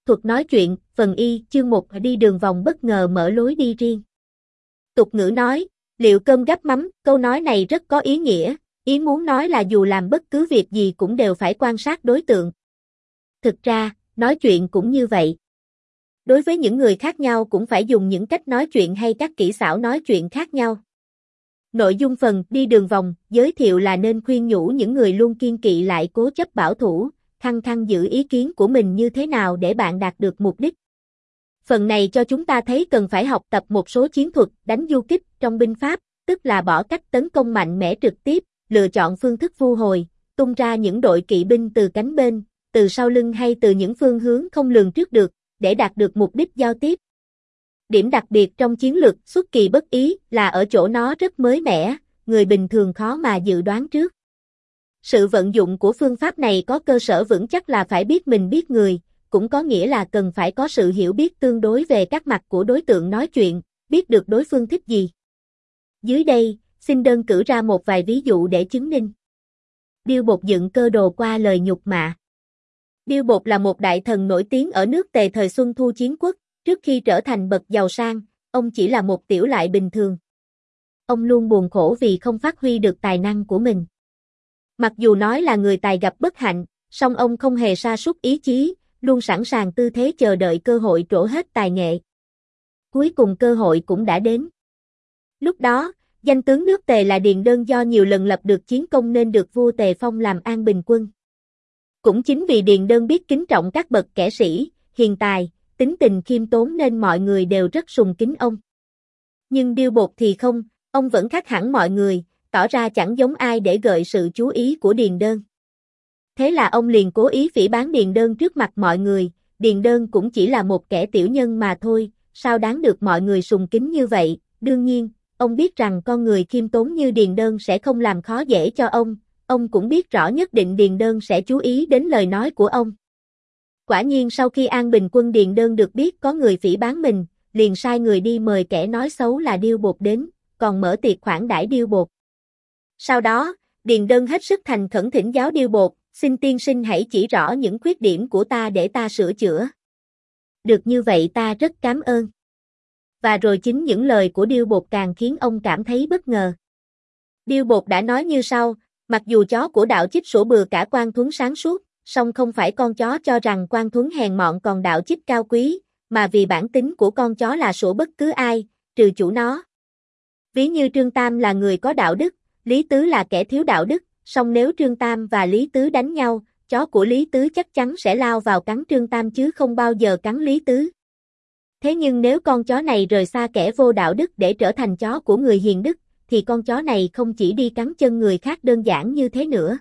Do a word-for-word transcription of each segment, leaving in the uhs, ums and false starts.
Thuật nói chuyện, phần Y, chương một đi đường vòng bất ngờ mở lối đi riêng. Tục ngữ nói, liệu cơm gắp mắm, câu nói này rất có ý nghĩa, ý muốn nói là dù làm bất cứ việc gì cũng đều phải quan sát đối tượng. Thực ra, nói chuyện cũng như vậy. Đối với những người khác nhau cũng phải dùng những cách nói chuyện hay các kỹ xảo nói chuyện khác nhau. Nội dung phần đi đường vòng giới thiệu là nên khuyên nhủ những người luôn kiên kỵ lại cố chấp bảo thủ, khăng khăng giữ ý kiến của mình như thế nào để bạn đạt được mục đích. Phần này cho chúng ta thấy cần phải học tập một số chiến thuật đánh du kích trong binh pháp, tức là bỏ cách tấn công mạnh mẽ trực tiếp, lựa chọn phương thức vu hồi, tung ra những đội kỵ binh từ cánh bên, từ sau lưng hay từ những phương hướng không lường trước được, để đạt được mục đích giao tiếp. Điểm đặc biệt trong chiến lược xuất kỳ bất ý là ở chỗ nó rất mới mẻ, người bình thường khó mà dự đoán trước. Sự vận dụng của phương pháp này có cơ sở vững chắc là phải biết mình biết người, cũng có nghĩa là cần phải có sự hiểu biết tương đối về các mặt của đối tượng nói chuyện, biết được đối phương thích gì. Dưới đây, xin đơn cử ra một vài ví dụ để chứng minh. Điêu Bột dựng cơ đồ qua lời nhục mạ. Điêu Bột là một đại thần nổi tiếng ở nước Tề thời Xuân Thu Chiến Quốc, trước khi trở thành bậc giàu sang, ông chỉ là một tiểu lại bình thường. Ông luôn buồn khổ vì không phát huy được tài năng của mình. Mặc dù nói là người tài gặp bất hạnh, song ông không hề sa sút ý chí, luôn sẵn sàng tư thế chờ đợi cơ hội trổ hết tài nghệ. Cuối cùng cơ hội cũng đã đến. Lúc đó, danh tướng nước Tề là Điền Đơn do nhiều lần lập được chiến công nên được vua Tề phong làm An Bình quân. Cũng chính vì Điền Đơn biết kính trọng các bậc kẻ sĩ, hiền tài, tính tình khiêm tốn nên mọi người đều rất sùng kính ông. Nhưng Điêu Bột thì không, ông vẫn khác hẳn mọi người, tỏ ra chẳng giống ai để gợi sự chú ý của Điền Đơn. Thế là ông liền cố ý phỉ báng Điền Đơn trước mặt mọi người, Điền Đơn cũng chỉ là một kẻ tiểu nhân mà thôi, sao đáng được mọi người sùng kính như vậy. Đương nhiên, ông biết rằng con người khiêm tốn như Điền Đơn sẽ không làm khó dễ cho ông, ông cũng biết rõ nhất định Điền Đơn sẽ chú ý đến lời nói của ông. Quả nhiên sau khi An Bình quân Điền Đơn được biết có người phỉ báng mình, liền sai người đi mời kẻ nói xấu là Điêu Bột đến, còn mở tiệc khoản đãi Điêu Bột. Sau đó, Điền Đơn hết sức thành khẩn thỉnh giáo Điêu Bột, xin tiên sinh hãy chỉ rõ những khuyết điểm của ta để ta sửa chữa. Được như vậy ta rất cảm ơn. Và rồi chính những lời của Điêu Bột càng khiến ông cảm thấy bất ngờ. Điêu Bột đã nói như sau, mặc dù chó của đạo Chích sủa bừa cả Quan Thuấn sáng suốt, song không phải con chó cho rằng Quan Thuấn hèn mọn còn đạo Chích cao quý, mà vì bản tính của con chó là sủa bất cứ ai, trừ chủ nó. Ví như Trương Tam là người có đạo đức, Lý Tứ là kẻ thiếu đạo đức, song nếu Trương Tam và Lý Tứ đánh nhau, chó của Lý Tứ chắc chắn sẽ lao vào cắn Trương Tam chứ không bao giờ cắn Lý Tứ. Thế nhưng nếu con chó này rời xa kẻ vô đạo đức để trở thành chó của người hiền đức, thì con chó này không chỉ đi cắn chân người khác đơn giản như thế nữa.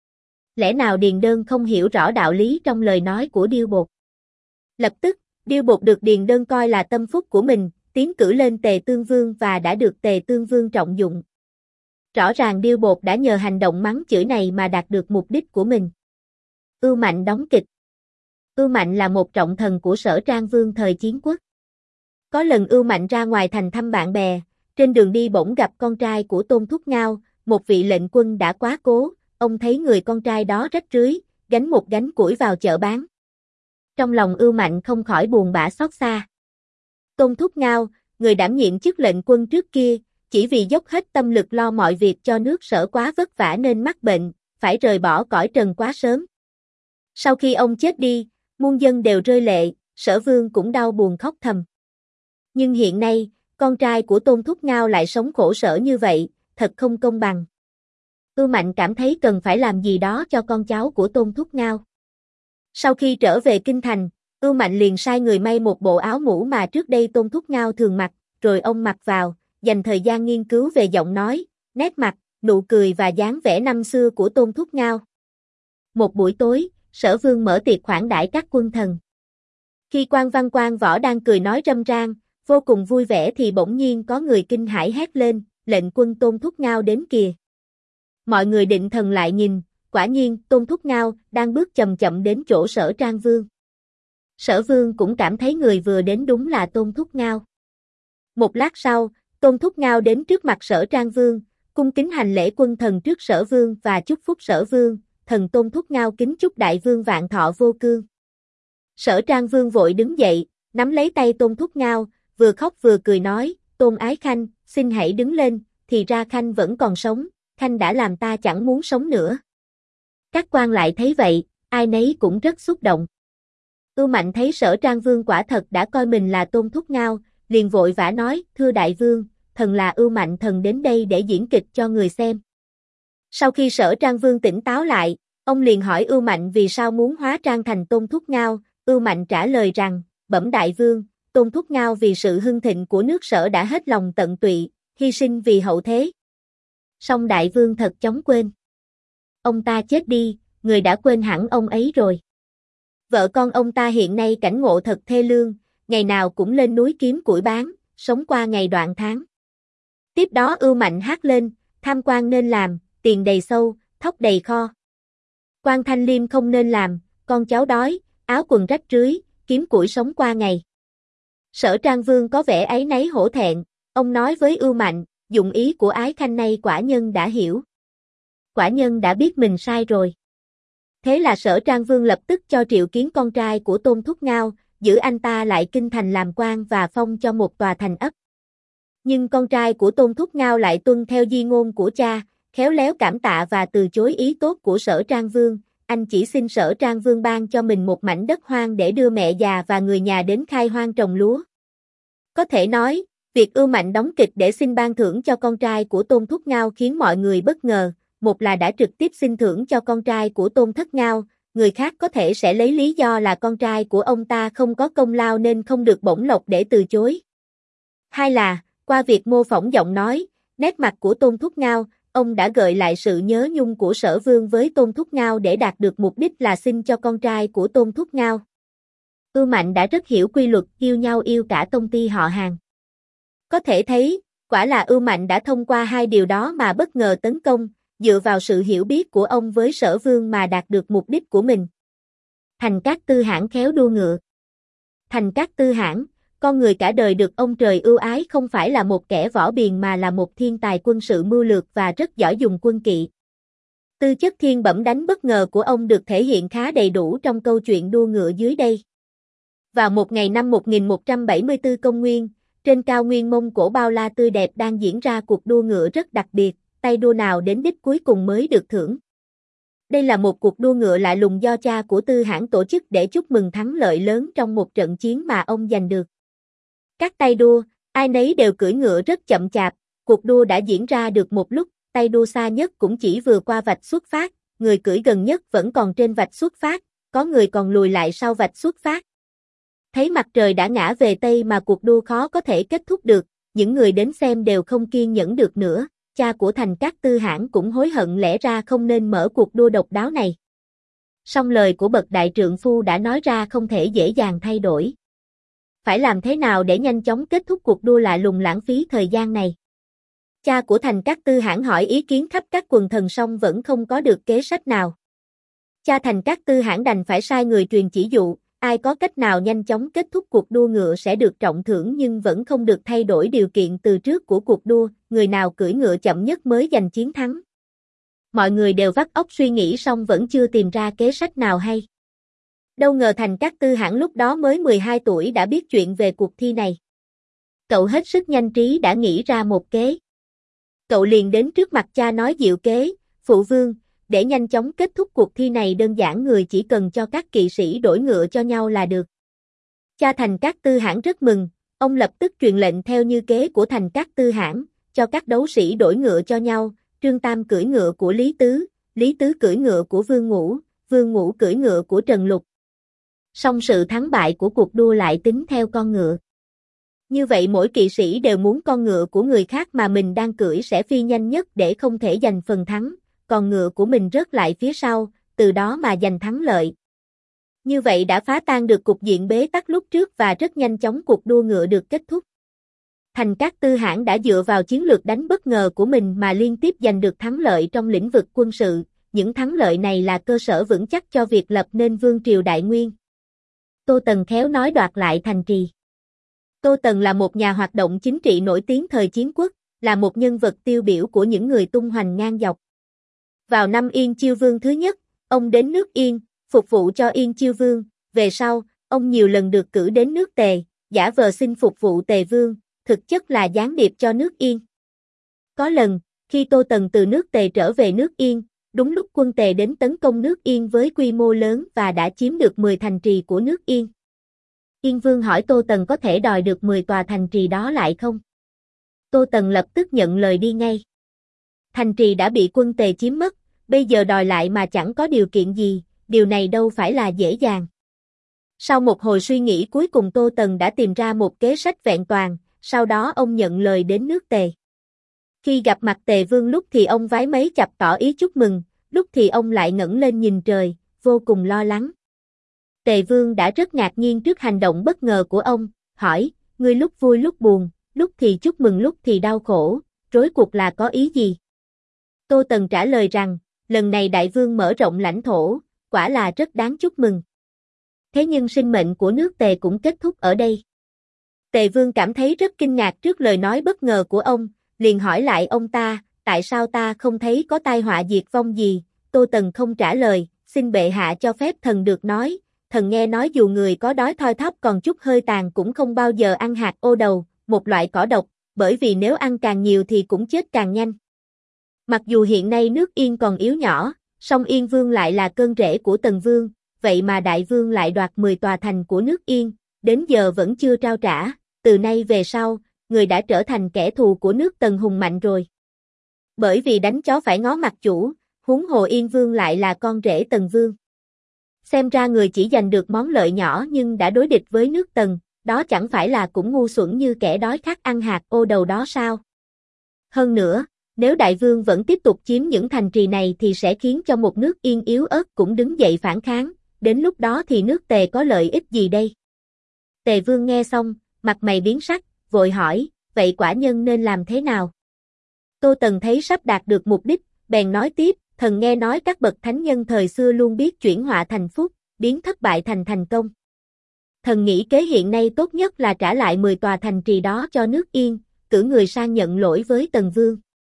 Lẽ nào Điền Đơn không hiểu rõ đạo lý trong lời nói của Điêu Bột? Lập tức, Điêu Bột được Điền Đơn coi là tâm phúc của mình, tiến cử lên Tề Tương Vương và đã được Tề Tương Vương trọng dụng. Rõ ràng Điêu Bột đã nhờ hành động mắng chửi này mà đạt được mục đích của mình. Ưu Mạnh đóng kịch. Ưu Mạnh là một trọng thần của Sở Trang Vương thời Chiến Quốc. Có lần Ưu Mạnh ra ngoài thành thăm bạn bè, trên đường đi bỗng gặp con trai của Tôn Thúc Ngao, một vị lệnh quân đã quá cố, ông thấy người con trai đó rách rưới, gánh một gánh củi vào chợ bán. Trong lòng Ưu Mạnh không khỏi buồn bã xót xa. Tôn Thúc Ngao, người đảm nhiệm chức lệnh quân trước kia, chỉ vì dốc hết tâm lực lo mọi việc cho nước Sở quá vất vả nên mắc bệnh, phải rời bỏ cõi trần quá sớm. Sau khi ông chết đi, muôn dân đều rơi lệ, Sở Vương cũng đau buồn khóc thầm. Nhưng hiện nay, con trai của Tôn Thúc Ngao lại sống khổ sở như vậy, thật không công bằng. Ưu Mạnh cảm thấy cần phải làm gì đó cho con cháu của Tôn Thúc Ngao. Sau khi trở về kinh thành, Ưu Mạnh liền sai người may một bộ áo mũ mà trước đây Tôn Thúc Ngao thường mặc, rồi ông mặc vào, dành thời gian nghiên cứu về giọng nói, nét mặt, nụ cười và dáng vẻ năm xưa của Tôn Thúc Ngao. Một buổi tối, Sở Vương mở tiệc khoản đãi các quân thần. Khi Quan Văn Quan Võ đang cười nói râm ran, vô cùng vui vẻ thì bỗng nhiên có người kinh hãi hét lên, lệnh quân Tôn Thúc Ngao đến kìa. Mọi người định thần lại nhìn, quả nhiên Tôn Thúc Ngao đang bước chậm chậm đến chỗ Sở Trang Vương. Sở Vương cũng cảm thấy người vừa đến đúng là Tôn Thúc Ngao. Một lát sau, Tôn Thúc Ngao đến trước mặt Sở Trang Vương, cung kính hành lễ quân thần trước Sở Vương và chúc phúc Sở Vương, thần Tôn Thúc Ngao kính chúc đại vương vạn thọ vô cương. Sở Trang Vương vội đứng dậy, nắm lấy tay Tôn Thúc Ngao, vừa khóc vừa cười nói, Tôn Ái Khanh, xin hãy đứng lên, thì ra Khanh vẫn còn sống, Khanh đã làm ta chẳng muốn sống nữa. Các quan lại thấy vậy, ai nấy cũng rất xúc động. Ưu Mạnh thấy Sở Trang Vương quả thật đã coi mình là Tôn Thúc Ngao, liền vội vã nói, thưa đại vương, thần là Ưu Mạnh thần đến đây để diễn kịch cho người xem. Sau khi Sở Trang Vương tỉnh táo lại, ông liền hỏi Ưu Mạnh vì sao muốn hóa trang thành Tôn Thúc Ngao, Ưu Mạnh trả lời rằng, bẩm đại vương, Tôn Thúc Ngao vì sự hưng thịnh của nước Sở đã hết lòng tận tụy, hy sinh vì hậu thế. Song đại vương thật chóng quên. Ông ta chết đi, người đã quên hẳn ông ấy rồi. Vợ con ông ta hiện nay cảnh ngộ thật thê lương, ngày nào cũng lên núi kiếm củi bán, sống qua ngày đoạn tháng. Tiếp đó Ưu Mạnh hát lên, tham quan nên làm, tiền đầy sâu, thóc đầy kho. Quan thanh liêm không nên làm, con cháu đói, áo quần rách rưới, kiếm củi sống qua ngày. Sở Trang Vương có vẻ áy náy hổ thẹn, ông nói với Ưu Mạnh, dụng ý của Ái Khanh này quả nhân đã hiểu. Quả nhân đã biết mình sai rồi. Thế là Sở Trang Vương lập tức cho triệu kiến con trai của Tôn Thúc Ngao, giữ anh ta lại kinh thành làm quan và phong cho một tòa thành ấp. Nhưng con trai của Tôn Thúc Ngao lại tuân theo di ngôn của cha, khéo léo cảm tạ và từ chối ý tốt của Sở Trang Vương, anh chỉ xin Sở Trang Vương ban cho mình một mảnh đất hoang để đưa mẹ già và người nhà đến khai hoang trồng lúa. Có thể nói, việc Ưu Mạnh đóng kịch để xin ban thưởng cho con trai của Tôn Thúc Ngao khiến mọi người bất ngờ, một là đã trực tiếp xin thưởng cho con trai của Tôn Thất Ngao, người khác có thể sẽ lấy lý do là con trai của ông ta không có công lao nên không được bổng lộc để từ chối. Hai là, qua việc mô phỏng giọng nói, nét mặt của Tôn Thúc Ngao, ông đã gợi lại sự nhớ nhung của Sở Vương với Tôn Thúc Ngao để đạt được mục đích là xin cho con trai của Tôn Thúc Ngao. Ưu Mạnh đã rất hiểu quy luật yêu nhau yêu cả tông ty họ hàng. Có thể thấy, quả là Ưu Mạnh đã thông qua hai điều đó mà bất ngờ tấn công, dựa vào sự hiểu biết của ông với Sở Vương mà đạt được mục đích của mình. Thành Cát Tư Hãn khéo đua ngựa. Thành Cát Tư Hãn, con người cả đời được ông trời ưu ái không phải là một kẻ võ biền mà là một thiên tài quân sự mưu lược và rất giỏi dùng quân kỵ. Tư chất thiên bẩm đánh bất ngờ của ông được thể hiện khá đầy đủ trong câu chuyện đua ngựa dưới đây. Vào một ngày năm một nghìn một trăm bảy mươi tư công nguyên, trên cao nguyên Mông Cổ bao la tươi đẹp đang diễn ra cuộc đua ngựa rất đặc biệt, tay đua nào đến đích cuối cùng mới được thưởng. Đây là một cuộc đua ngựa lạ lùng do cha của Tư Hãn tổ chức để chúc mừng thắng lợi lớn trong một trận chiến mà ông giành được. Các tay đua, ai nấy đều cưỡi ngựa rất chậm chạp, cuộc đua đã diễn ra được một lúc, tay đua xa nhất cũng chỉ vừa qua vạch xuất phát, người cưỡi gần nhất vẫn còn trên vạch xuất phát, có người còn lùi lại sau vạch xuất phát. Thấy mặt trời đã ngã về Tây mà cuộc đua khó có thể kết thúc được, những người đến xem đều không kiên nhẫn được nữa, cha của Thành Cát Tư Hãn cũng hối hận lẽ ra không nên mở cuộc đua độc đáo này. Song lời của bậc đại trượng phu đã nói ra không thể dễ dàng thay đổi. Phải làm thế nào để nhanh chóng kết thúc cuộc đua lạ lùng lãng phí thời gian này? Cha của Thành Cát Tư Hãn hỏi ý kiến khắp các quần thần song vẫn không có được kế sách nào. Cha Thành Cát Tư Hãn đành phải sai người truyền chỉ dụ, ai có cách nào nhanh chóng kết thúc cuộc đua ngựa sẽ được trọng thưởng nhưng vẫn không được thay đổi điều kiện từ trước của cuộc đua, người nào cưỡi ngựa chậm nhất mới giành chiến thắng. Mọi người đều vắt óc suy nghĩ song vẫn chưa tìm ra kế sách nào hay. Đâu ngờ Thành Cát Tư Hãn lúc đó mới mười hai tuổi đã biết chuyện về cuộc thi này. Cậu hết sức nhanh trí đã nghĩ ra một kế. Cậu liền đến trước mặt cha nói diệu kế, phụ vương, để nhanh chóng kết thúc cuộc thi này đơn giản người chỉ cần cho các kỵ sĩ đổi ngựa cho nhau là được. Cha Thành Cát Tư Hãn rất mừng, ông lập tức truyền lệnh theo như kế của Thành Cát Tư Hãn, cho các đấu sĩ đổi ngựa cho nhau, Trương Tam cưỡi ngựa của Lý Tứ, Lý Tứ cưỡi ngựa của Vương Ngũ, Vương Ngũ cưỡi ngựa của Trần Lục. Song sự thắng bại của cuộc đua lại tính theo con ngựa. Như vậy mỗi kỵ sĩ đều muốn con ngựa của người khác mà mình đang cưỡi sẽ phi nhanh nhất để không thể giành phần thắng, còn ngựa của mình rớt lại phía sau, từ đó mà giành thắng lợi. Như vậy đã phá tan được cục diện bế tắc lúc trước và rất nhanh chóng cuộc đua ngựa được kết thúc. Thành Cát Tư Hãn đã dựa vào chiến lược đánh bất ngờ của mình mà liên tiếp giành được thắng lợi trong lĩnh vực quân sự, những thắng lợi này là cơ sở vững chắc cho việc lập nên Vương triều Đại Nguyên. Tô Tần khéo nói đoạt lại thành trì. Tô Tần là một nhà hoạt động chính trị nổi tiếng thời chiến quốc, là một nhân vật tiêu biểu của những người tung hoành ngang dọc. Vào năm Yên Chiêu Vương thứ nhất, ông đến nước Yên, phục vụ cho Yên Chiêu Vương, về sau, ông nhiều lần được cử đến nước Tề, giả vờ xin phục vụ Tề Vương, thực chất là gián điệp cho nước Yên. Có lần, khi Tô Tần từ nước Tề trở về nước Yên, đúng lúc quân Tề đến tấn công nước Yên với quy mô lớn và đã chiếm được mười thành trì của nước Yên. Yên Vương hỏi Tô Tần có thể đòi được mười tòa thành trì đó lại không? Tô Tần lập tức nhận lời đi ngay. Thành trì đã bị quân Tề chiếm mất, bây giờ đòi lại mà chẳng có điều kiện gì, điều này đâu phải là dễ dàng. Sau một hồi suy nghĩ cuối cùng Tô Tần đã tìm ra một kế sách vẹn toàn, sau đó ông nhận lời đến nước Tề. Khi gặp mặt Tề Vương lúc thì ông vái mấy chặp tỏ ý chúc mừng, lúc thì ông lại ngẩng lên nhìn trời, vô cùng lo lắng. Tề Vương đã rất ngạc nhiên trước hành động bất ngờ của ông, hỏi, ngươi lúc vui lúc buồn, lúc thì chúc mừng lúc thì đau khổ, rối cuộc là có ý gì? Tô Tần trả lời rằng, lần này Đại Vương mở rộng lãnh thổ, quả là rất đáng chúc mừng. Thế nhưng sinh mệnh của nước Tề cũng kết thúc ở đây. Tề Vương cảm thấy rất kinh ngạc trước lời nói bất ngờ của ông, liền hỏi lại ông ta, tại sao ta không thấy có tai họa diệt vong gì? Tô Tần không trả lời, xin bệ hạ cho phép thần được nói, thần nghe nói dù người có đói thoi thóp còn chút hơi tàn cũng không bao giờ ăn hạt ô đầu, một loại cỏ độc, bởi vì nếu ăn càng nhiều thì cũng chết càng nhanh. Mặc dù hiện nay nước Yên còn yếu nhỏ, song Yên Vương lại là cơn rễ của Tần Vương, vậy mà Đại Vương lại đoạt mười tòa thành của nước Yên, đến giờ vẫn chưa trao trả, từ nay về sau, người đã trở thành kẻ thù của nước Tần hùng mạnh rồi. Bởi vì đánh chó phải ngó mặt chủ, huống hồ Yên Vương lại là con rể Tần Vương. Xem ra người chỉ giành được món lợi nhỏ nhưng đã đối địch với nước Tần, đó chẳng phải là cũng ngu xuẩn như kẻ đói khát ăn hạt ô đầu đó sao? Hơn nữa, nếu Đại Vương vẫn tiếp tục chiếm những thành trì này thì sẽ khiến cho một nước Yên yếu ớt cũng đứng dậy phản kháng, đến lúc đó thì nước Tề có lợi ích gì đây? Tề Vương nghe xong, mặt mày biến sắc, vội hỏi, vậy quả nhân nên làm thế nào? Tô Tần thấy sắp đạt được mục đích, bèn nói tiếp, thần nghe nói các bậc thánh nhân thời xưa luôn biết chuyển họa thành phúc, biến thất bại thành thành công. Thần nghĩ kế hiện nay tốt nhất là trả lại mười tòa thành trì đó cho nước Yên, cử người sang nhận lỗi với Tần Vương.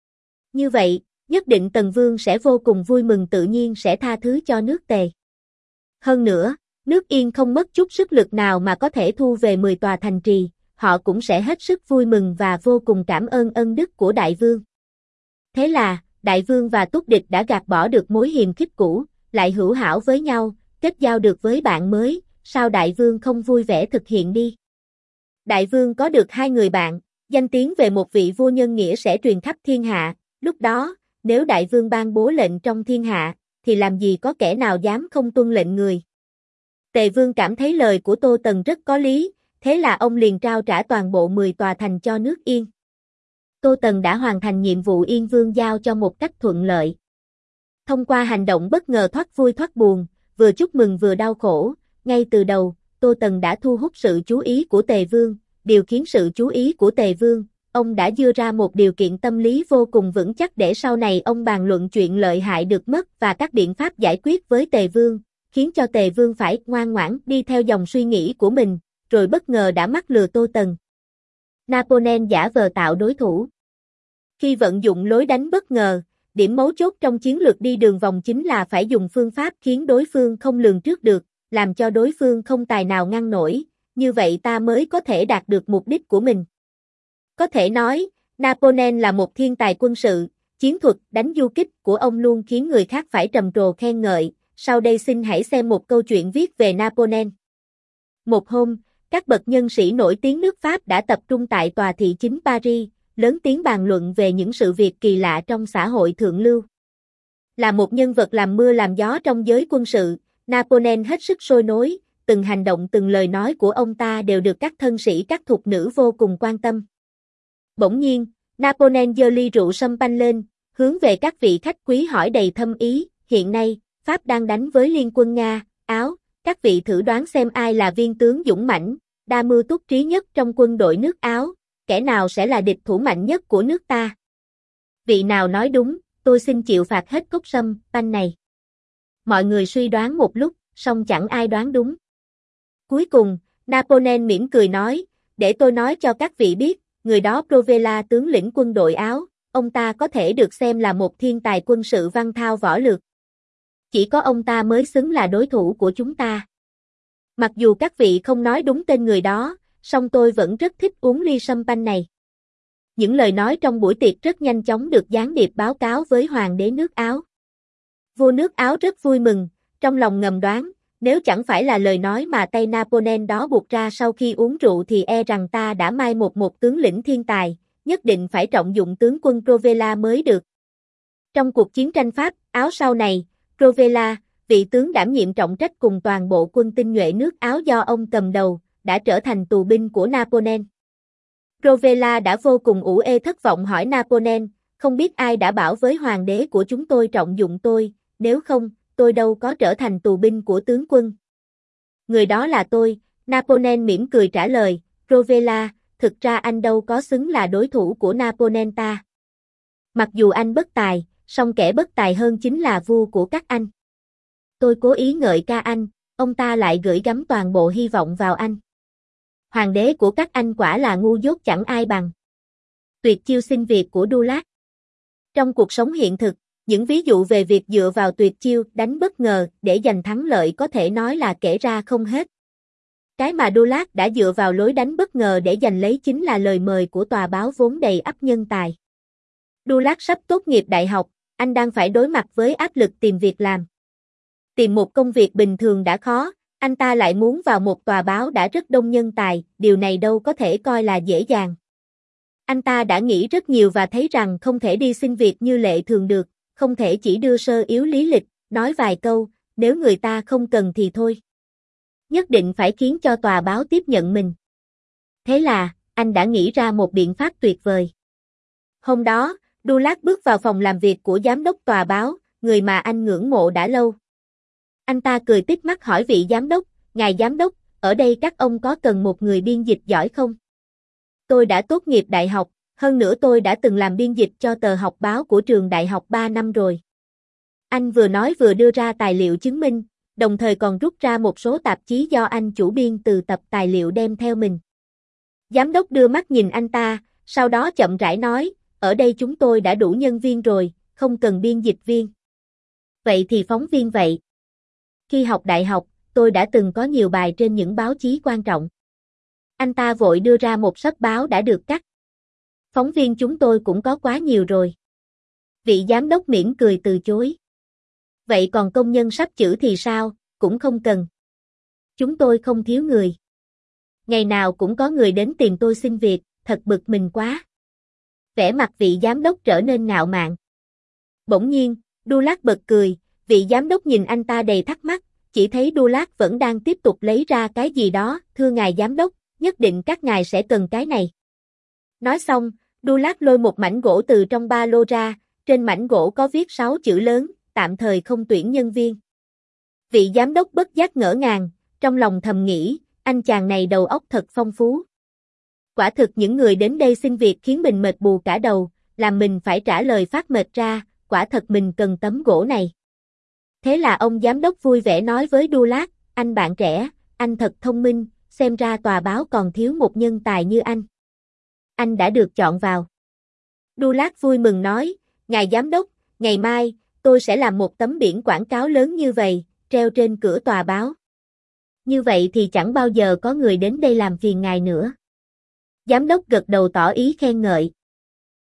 Như vậy, nhất định Tần Vương sẽ vô cùng vui mừng tự nhiên sẽ tha thứ cho nước Tề. Hơn nữa, nước Yên không mất chút sức lực nào mà có thể thu về mười tòa thành trì, họ cũng sẽ hết sức vui mừng và vô cùng cảm ơn ân đức của Đại Vương. Thế là, Đại Vương và Túc Địch đã gạt bỏ được mối hiềm khích cũ, lại hữu hảo với nhau, kết giao được với bạn mới, sao Đại Vương không vui vẻ thực hiện đi? Đại Vương có được hai người bạn, danh tiếng về một vị vua nhân nghĩa sẽ truyền khắp thiên hạ, lúc đó, nếu Đại Vương ban bố lệnh trong thiên hạ, thì làm gì có kẻ nào dám không tuân lệnh người. Tề Vương cảm thấy lời của Tô Tần rất có lý, thế là ông liền trao trả toàn bộ mười tòa thành cho nước Yên. Tô Tần đã hoàn thành nhiệm vụ Yên Vương giao cho một cách thuận lợi. Thông qua hành động bất ngờ thoát vui thoát buồn, vừa chúc mừng vừa đau khổ, ngay từ đầu, Tô Tần đã thu hút sự chú ý của Tề Vương, điều khiến sự chú ý của Tề Vương, ông đã đưa ra một điều kiện tâm lý vô cùng vững chắc để sau này ông bàn luận chuyện lợi hại được mất và các biện pháp giải quyết với Tề Vương, khiến cho Tề Vương phải ngoan ngoãn đi theo dòng suy nghĩ của mình, rồi bất ngờ đã mắc lừa Tô Tần. Napoleon giả vờ tạo đối thủ. Khi vận dụng lối đánh bất ngờ, điểm mấu chốt trong chiến lược đi đường vòng chính là phải dùng phương pháp khiến đối phương không lường trước được, làm cho đối phương không tài nào ngăn nổi, như vậy ta mới có thể đạt được mục đích của mình. Có thể nói, Napoleon là một thiên tài quân sự, chiến thuật đánh du kích của ông luôn khiến người khác phải trầm trồ khen ngợi, sau đây xin hãy xem một câu chuyện viết về Napoleon. Một hôm, các bậc nhân sĩ nổi tiếng nước Pháp đã tập trung tại tòa thị chính Paris, lớn tiếng bàn luận về những sự việc kỳ lạ trong xã hội thượng lưu. Là một nhân vật làm mưa làm gió trong giới quân sự, Napoleon hết sức sôi nổi, từng hành động từng lời nói của ông ta đều được các thân sĩ các thục nữ vô cùng quan tâm. Bỗng nhiên, Napoleon giơ ly rượu champagne lên, hướng về các vị khách quý hỏi đầy thâm ý, hiện nay, Pháp đang đánh với liên quân Nga, Áo, các vị thử đoán xem ai là viên tướng dũng mãnh, đa mưu túc trí nhất trong quân đội nước Áo, kẻ nào sẽ là địch thủ mạnh nhất của nước ta. Vị nào nói đúng, tôi xin chịu phạt hết cốc sâm, panh này. Mọi người suy đoán một lúc, song chẳng ai đoán đúng. Cuối cùng, Napoleon mỉm cười nói, để tôi nói cho các vị biết, người đó Provela tướng lĩnh quân đội Áo, ông ta có thể được xem là một thiên tài quân sự văn thao võ lược. Chỉ có ông ta mới xứng là đối thủ của chúng ta. Mặc dù các vị không nói đúng tên người đó, song tôi vẫn rất thích uống ly sâm panh này. Những lời nói trong buổi tiệc rất nhanh chóng được gián điệp báo cáo với hoàng đế nước Áo. Vua nước Áo rất vui mừng, trong lòng ngầm đoán, nếu chẳng phải là lời nói mà tay Napoleon đó buộc ra sau khi uống rượu thì e rằng ta đã mai một một tướng lĩnh thiên tài, nhất định phải trọng dụng tướng quân Provela mới được. Trong cuộc chiến tranh Pháp, Áo sau này, Provela, vị tướng đảm nhiệm trọng trách cùng toàn bộ quân tinh nhuệ nước Áo do ông cầm đầu, đã trở thành tù binh của Napoleon. Provela đã vô cùng ủ ê thất vọng hỏi Napoleon, không biết ai đã bảo với hoàng đế của chúng tôi trọng dụng tôi, nếu không, tôi đâu có trở thành tù binh của tướng quân. Người đó là tôi, Napoleon mỉm cười trả lời, Provela, thực ra anh đâu có xứng là đối thủ của Napoleon ta. Mặc dù anh bất tài, song kẻ bất tài hơn chính là vua của các anh. Tôi cố ý ngợi ca anh, ông ta lại gửi gắm toàn bộ hy vọng vào anh. Hoàng đế của các anh quả là ngu dốt chẳng ai bằng. Tuyệt chiêu xin việc của Dullac. Trong cuộc sống hiện thực, những ví dụ về việc dựa vào tuyệt chiêu đánh bất ngờ để giành thắng lợi có thể nói là kể ra không hết. Cái mà Dullac đã dựa vào lối đánh bất ngờ để giành lấy chính là lời mời của tòa báo vốn đầy ắp nhân tài. Dullac sắp tốt nghiệp đại học, anh đang phải đối mặt với áp lực tìm việc làm. Tìm một công việc bình thường đã khó, anh ta lại muốn vào một tòa báo đã rất đông nhân tài, điều này đâu có thể coi là dễ dàng. Anh ta đã nghĩ rất nhiều và thấy rằng không thể đi xin việc như lệ thường được, không thể chỉ đưa sơ yếu lý lịch, nói vài câu, nếu người ta không cần thì thôi. Nhất định phải khiến cho tòa báo tiếp nhận mình. Thế là, anh đã nghĩ ra một biện pháp tuyệt vời. Hôm đó, Dullac bước vào phòng làm việc của giám đốc tòa báo, người mà anh ngưỡng mộ đã lâu. Anh ta cười tít mắt hỏi vị giám đốc, ngài giám đốc, ở đây các ông có cần một người biên dịch giỏi không? Tôi đã tốt nghiệp đại học, hơn nữa tôi đã từng làm biên dịch cho tờ học báo của trường đại học ba năm rồi. Anh vừa nói vừa đưa ra tài liệu chứng minh, đồng thời còn rút ra một số tạp chí do anh chủ biên từ tập tài liệu đem theo mình. Giám đốc đưa mắt nhìn anh ta, sau đó chậm rãi nói, ở đây chúng tôi đã đủ nhân viên rồi, không cần biên dịch viên. Vậy thì phóng viên vậy. Khi học đại học, tôi đã từng có nhiều bài trên những báo chí quan trọng. Anh ta vội đưa ra một sấp báo đã được cắt. Phóng viên chúng tôi cũng có quá nhiều rồi. Vị giám đốc mỉm cười từ chối. Vậy còn công nhân sắp chữ thì sao, cũng không cần. Chúng tôi không thiếu người. Ngày nào cũng có người đến tìm tôi xin việc, thật bực mình quá. Vẻ mặt vị giám đốc trở nên ngạo mạn. Bỗng nhiên, Dullac bật cười, vị giám đốc nhìn anh ta đầy thắc mắc, chỉ thấy Dullac vẫn đang tiếp tục lấy ra cái gì đó, thưa ngài giám đốc, nhất định các ngài sẽ cần cái này. Nói xong, Dullac lôi một mảnh gỗ từ trong ba lô ra, trên mảnh gỗ có viết sáu chữ lớn, tạm thời không tuyển nhân viên. Vị giám đốc bất giác ngỡ ngàng, trong lòng thầm nghĩ, anh chàng này đầu óc thật phong phú. Quả thực những người đến đây xin việc khiến mình mệt bù cả đầu, làm mình phải trả lời phát mệt ra, quả thật mình cần tấm gỗ này. Thế là ông giám đốc vui vẻ nói với Dullac, anh bạn trẻ, anh thật thông minh, xem ra tòa báo còn thiếu một nhân tài như anh. Anh đã được chọn vào. Dullac vui mừng nói, ngài giám đốc, ngày mai, tôi sẽ làm một tấm biển quảng cáo lớn như vậy, treo trên cửa tòa báo. Như vậy thì chẳng bao giờ có người đến đây làm phiền ngài nữa. Giám đốc gật đầu tỏ ý khen ngợi.